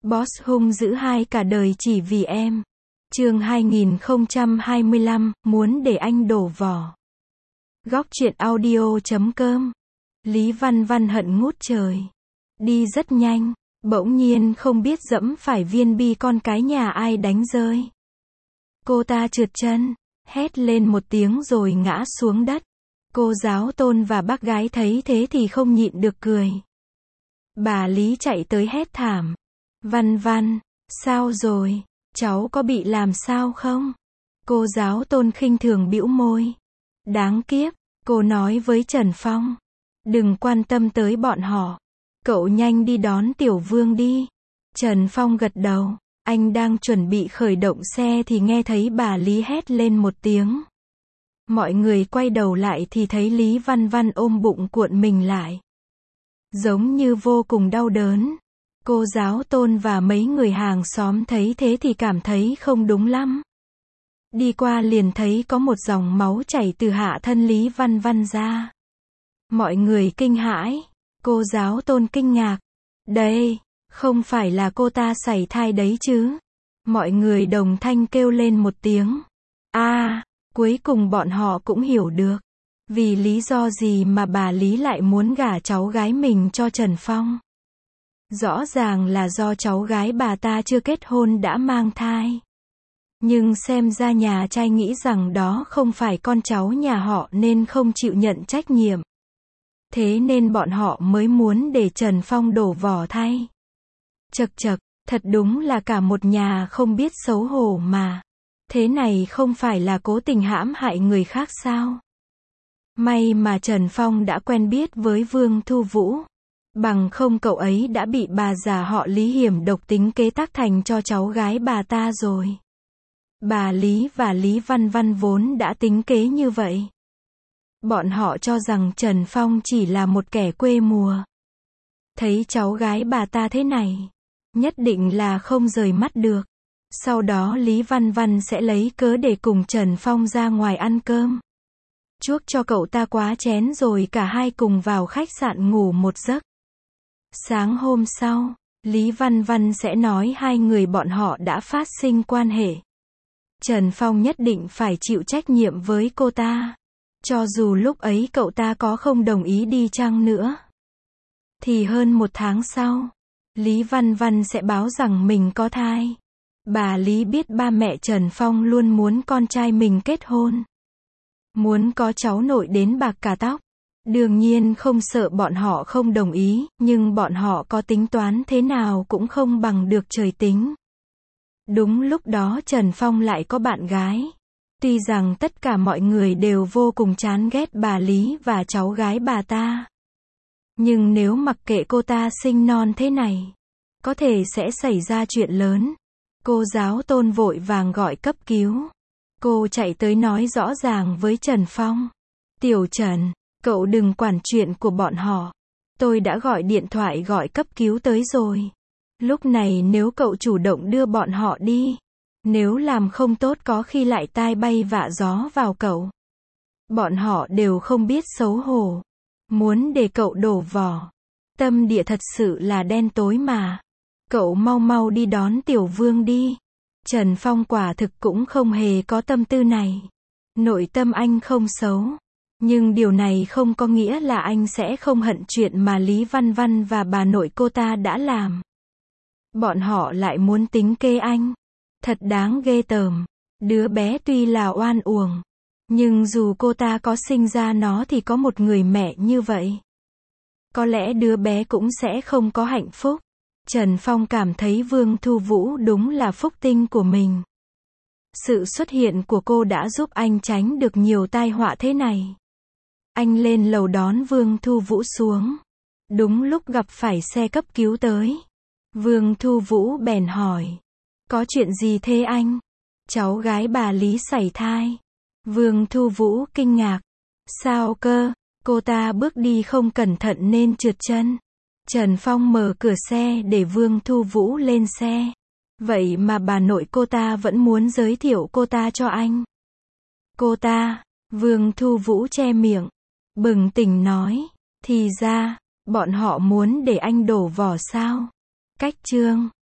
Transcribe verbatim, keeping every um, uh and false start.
Boss hung dữ hai cả đời chỉ vì em. Chương hai nghìn không trăm hai mươi lăm, muốn để anh đổ vỏ. Góc truyện audio chấm com. Lý Văn Văn hận ngút trời. Đi rất nhanh, bỗng nhiên không biết dẫm phải viên bi con cái nhà ai đánh rơi. Cô ta trượt chân, hét lên một tiếng rồi ngã xuống đất. Cô giáo Tôn và bác gái thấy thế thì không nhịn được cười. Bà Lý chạy tới hét thảm. Văn Văn, sao rồi, cháu có bị làm sao không? Cô giáo Tôn khinh thường bĩu môi. Đáng kiếp, cô nói với Trần Phong. Đừng quan tâm tới bọn họ. Cậu nhanh đi đón Tiểu Vương đi. Trần Phong gật đầu. Anh đang chuẩn bị khởi động xe thì nghe thấy bà Lý hét lên một tiếng. Mọi người quay đầu lại thì thấy Lý Văn Văn ôm bụng cuộn mình lại. Giống như vô cùng đau đớn. Cô giáo Tôn và mấy người hàng xóm thấy thế thì cảm thấy không đúng lắm. Đi qua liền thấy có một dòng máu chảy từ hạ thân Lý Văn Văn ra. Mọi người kinh hãi. Cô giáo Tôn kinh ngạc. Đây, không phải là cô ta sảy thai đấy chứ? Mọi người đồng thanh kêu lên một tiếng. A, à, cuối cùng bọn họ cũng hiểu được. Vì lý do gì mà bà Lý lại muốn gả cháu gái mình cho Trần Phong? Rõ ràng là do cháu gái bà ta chưa kết hôn đã mang thai. Nhưng xem ra nhà trai nghĩ rằng đó không phải con cháu nhà họ nên không chịu nhận trách nhiệm. Thế nên bọn họ mới muốn để Trần Phong đổ vỏ thay. Chậc chậc, thật đúng là cả một nhà không biết xấu hổ mà. Thế này không phải là cố tình hãm hại người khác sao? May mà Trần Phong đã quen biết với Vương Thu Vũ. Bằng không cậu ấy đã bị bà già họ Lý hiểm độc tính kế tác thành cho cháu gái bà ta rồi. Bà Lý và Lý Văn Văn vốn đã tính kế như vậy. Bọn họ cho rằng Trần Phong chỉ là một kẻ quê mùa. Thấy cháu gái bà ta thế này, nhất định là không rời mắt được. Sau đó Lý Văn Văn sẽ lấy cớ để cùng Trần Phong ra ngoài ăn cơm. Chuốc cho cậu ta quá chén rồi cả hai cùng vào khách sạn ngủ một giấc. Sáng hôm sau, Lý Văn Văn sẽ nói hai người bọn họ đã phát sinh quan hệ. Trần Phong nhất định phải chịu trách nhiệm với cô ta. Cho dù lúc ấy cậu ta có không đồng ý đi chăng nữa. Thì hơn một tháng sau, Lý Văn Văn sẽ báo rằng mình có thai. Bà Lý biết ba mẹ Trần Phong luôn muốn con trai mình kết hôn. Muốn có cháu nội đến bạc cả tóc. Đương nhiên không sợ bọn họ không đồng ý, nhưng bọn họ có tính toán thế nào cũng không bằng được trời tính. Đúng lúc đó Trần Phong lại có bạn gái. Tuy rằng tất cả mọi người đều vô cùng chán ghét bà Lý và cháu gái bà ta. Nhưng nếu mặc kệ cô ta sinh non thế này, có thể sẽ xảy ra chuyện lớn. Cô giáo Tôn vội vàng gọi cấp cứu. Cô chạy tới nói rõ ràng với Trần Phong. Tiểu Trần, cậu đừng quản chuyện của bọn họ. Tôi đã gọi điện thoại gọi cấp cứu tới rồi. Lúc này nếu cậu chủ động đưa bọn họ đi, nếu làm không tốt có khi lại tai bay vạ gió vào cậu. Bọn họ đều không biết xấu hổ. Muốn để cậu đổ vỏ. Tâm địa thật sự là đen tối mà. Cậu mau mau đi đón Tiểu Vương đi. Trần Phong quả thực cũng không hề có tâm tư này. Nội tâm anh không xấu. Nhưng điều này không có nghĩa là anh sẽ không hận chuyện mà Lý Văn Văn và bà nội cô ta đã làm. Bọn họ lại muốn tính kế anh. Thật đáng ghê tởm. Đứa bé tuy là oan uổng. Nhưng dù cô ta có sinh ra nó thì có một người mẹ như vậy. Có lẽ đứa bé cũng sẽ không có hạnh phúc. Trần Phong cảm thấy Vương Thu Vũ đúng là phúc tinh của mình. Sự xuất hiện của cô đã giúp anh tránh được nhiều tai họa thế này. Anh lên lầu đón Vương Thu Vũ xuống. Đúng lúc gặp phải xe cấp cứu tới. Vương Thu Vũ bèn hỏi. Có chuyện gì thế anh? Cháu gái bà Lý sảy thai. Vương Thu Vũ kinh ngạc. Sao cơ? Cô ta bước đi không cẩn thận nên trượt chân. Trần Phong mở cửa xe để Vương Thu Vũ lên xe. Vậy mà bà nội cô ta vẫn muốn giới thiệu cô ta cho anh. Cô ta, Vương Thu Vũ che miệng, bừng tỉnh nói, thì ra, bọn họ muốn để anh đổ vỏ sao? Cách chương